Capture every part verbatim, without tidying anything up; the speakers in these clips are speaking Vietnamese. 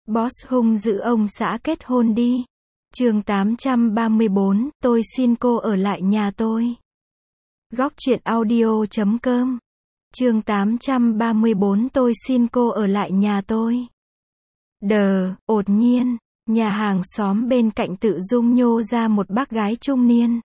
Boss hung dữ ông xã kết hôn đi. Chương tám trăm ba mươi bốn, tôi xin cô ở lại nhà tôi. Góc truyện audio chấm com. Chương tám trăm ba mươi bốn, tôi xin cô ở lại nhà tôi. Đờ, đột nhiên, nhà hàng xóm bên cạnh tự dưng nhô ra một bác gái trung niên.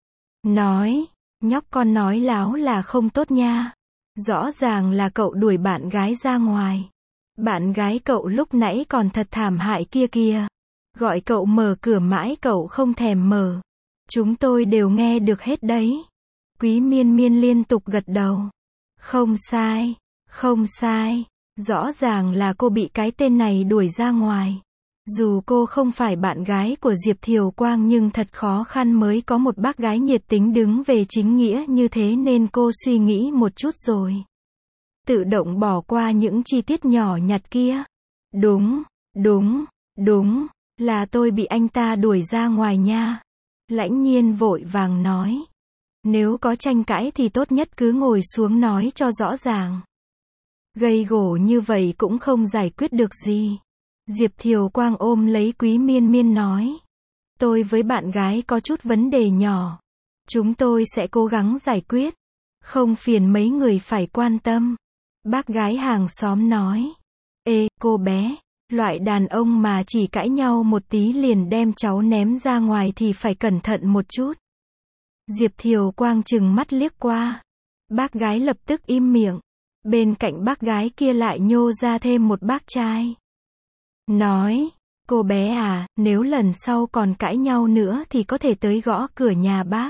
Nói, nhóc con nói láo là không tốt nha. Rõ ràng là cậu đuổi bạn gái ra ngoài. Bạn gái cậu lúc nãy còn thật thảm hại kia kìa. Gọi cậu mở cửa mãi cậu không thèm mở. Chúng tôi đều nghe được hết đấy. Quý Miên Miên liên tục gật đầu. Không sai, không sai. Rõ ràng là cô bị cái tên này đuổi ra ngoài. Dù cô không phải bạn gái của Diệp Thiều Quang nhưng thật khó khăn mới có một bác gái nhiệt tính đứng về chính nghĩa như thế nên cô suy nghĩ một chút rồi. Tự động bỏ qua những chi tiết nhỏ nhặt kia. Đúng, đúng, đúng, là tôi bị anh ta đuổi ra ngoài nha. Lãnh Nhiên vội vàng nói. Nếu có tranh cãi thì tốt nhất cứ ngồi xuống nói cho rõ ràng. Gây gổ như vậy cũng không giải quyết được gì. Diệp Thiều Quang ôm lấy Quý Miên Miên nói. Tôi với bạn gái có chút vấn đề nhỏ. Chúng tôi sẽ cố gắng giải quyết. Không phiền mấy người phải quan tâm. Bác gái hàng xóm nói. Ê, cô bé, loại đàn ông mà chỉ cãi nhau một tí liền đem cháu ném ra ngoài thì phải cẩn thận một chút. Diệp Thiều Quang trừng mắt liếc qua. Bác gái lập tức im miệng. Bên cạnh bác gái kia lại nhô ra thêm một bác trai. Nói, cô bé à, nếu lần sau còn cãi nhau nữa thì có thể tới gõ cửa nhà bác.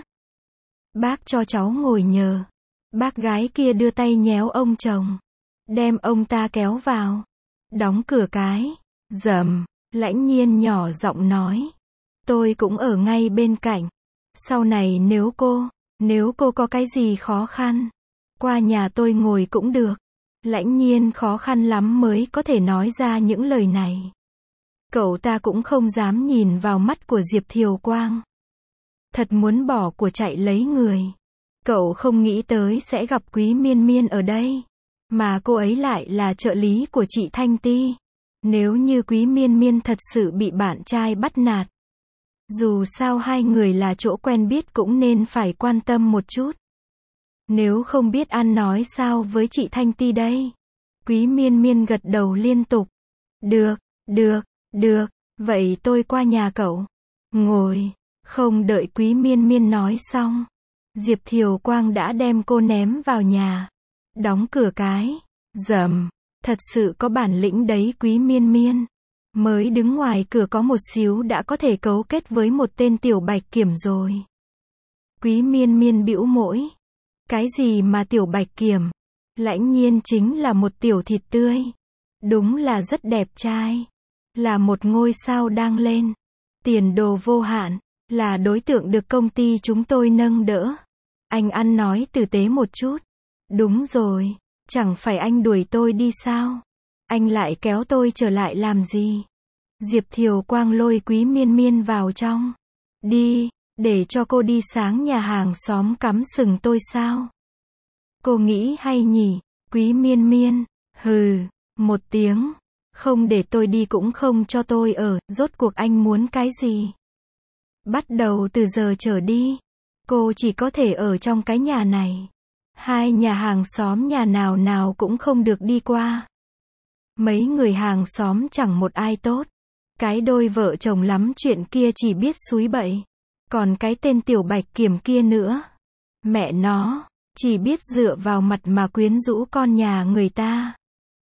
Bác cho cháu ngồi nhờ. Bác gái kia đưa tay nhéo ông chồng. Đem ông ta kéo vào. Đóng cửa cái. Dầm. Lãnh Nhiên nhỏ giọng nói. Tôi cũng ở ngay bên cạnh. Sau này nếu cô, nếu cô có cái gì khó khăn, qua nhà tôi ngồi cũng được. Lãnh Nhiên khó khăn lắm mới có thể nói ra những lời này. Cậu ta cũng không dám nhìn vào mắt của Diệp Thiều Quang. Thật muốn bỏ của chạy lấy người. Cậu không nghĩ tới sẽ gặp Quý Miên Miên ở đây. Mà cô ấy lại là trợ lý của chị Thanh Ti. Nếu như Quý Miên Miên thật sự bị bạn trai bắt nạt. Dù sao hai người là chỗ quen biết cũng nên phải quan tâm một chút. Nếu không biết ăn nói sao với chị Thanh Ti đây. Quý Miên Miên gật đầu liên tục. Được, được, được, vậy tôi qua nhà cậu. Ngồi, không đợi Quý Miên Miên nói xong. Diệp Thiều Quang đã đem cô ném vào nhà. Đóng cửa cái. Dầm, thật sự có bản lĩnh đấy Quý Miên Miên. Mới đứng ngoài cửa có một xíu đã có thể cấu kết với một tên tiểu bạch kiểm rồi. Quý Miên Miên bĩu môi. Cái gì mà tiểu bạch kiểm? Lãnh Nhiên chính là một tiểu thịt tươi. Đúng là rất đẹp trai. Là một ngôi sao đang lên. Tiền đồ vô hạn. Là đối tượng được công ty chúng tôi nâng đỡ. Anh ăn nói tử tế một chút. Đúng rồi. Chẳng phải anh đuổi tôi đi sao? Anh lại kéo tôi trở lại làm gì? Diệp Thiều Quang lôi Quý Miên Miên vào trong. Đi, để cho cô đi sáng nhà hàng xóm cắm sừng tôi sao? Cô nghĩ hay nhỉ? Quý Miên Miên, hừ, một tiếng. Không để tôi đi cũng không cho tôi ở, rốt cuộc anh muốn cái gì? Bắt đầu từ giờ trở đi, cô chỉ có thể ở trong cái nhà này. Hai nhà hàng xóm nhà nào nào cũng không được đi qua. Mấy người hàng xóm chẳng một ai tốt. Cái đôi vợ chồng lắm chuyện kia chỉ biết xúi bậy. Còn cái tên tiểu bạch kiểm kia nữa. Mẹ nó, chỉ biết dựa vào mặt mà quyến rũ con nhà người ta.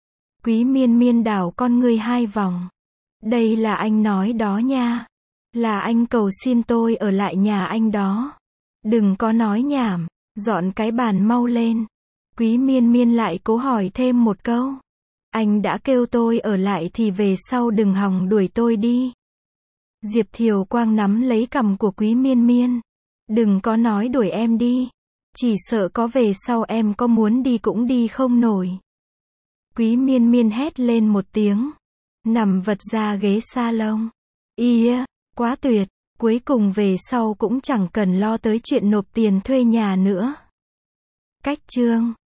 Quý Miên Miên đảo con ngươi hai vòng. Đây là anh nói đó nha. Là anh cầu xin tôi ở lại nhà anh đó. Đừng có nói nhảm, dọn cái bàn mau lên. Quý Miên Miên lại cố hỏi thêm một câu. Anh đã kêu tôi ở lại thì về sau đừng hòng đuổi tôi đi. Diệp Thiều Quang nắm lấy cằm của Quý Miên Miên. Đừng có nói đuổi em đi. Chỉ sợ có về sau em có muốn đi cũng đi không nổi. Quý Miên Miên hét lên một tiếng. Nằm vật ra ghế salon. Ia, quá tuyệt. Cuối cùng về sau cũng chẳng cần lo tới chuyện nộp tiền thuê nhà nữa. Cách chương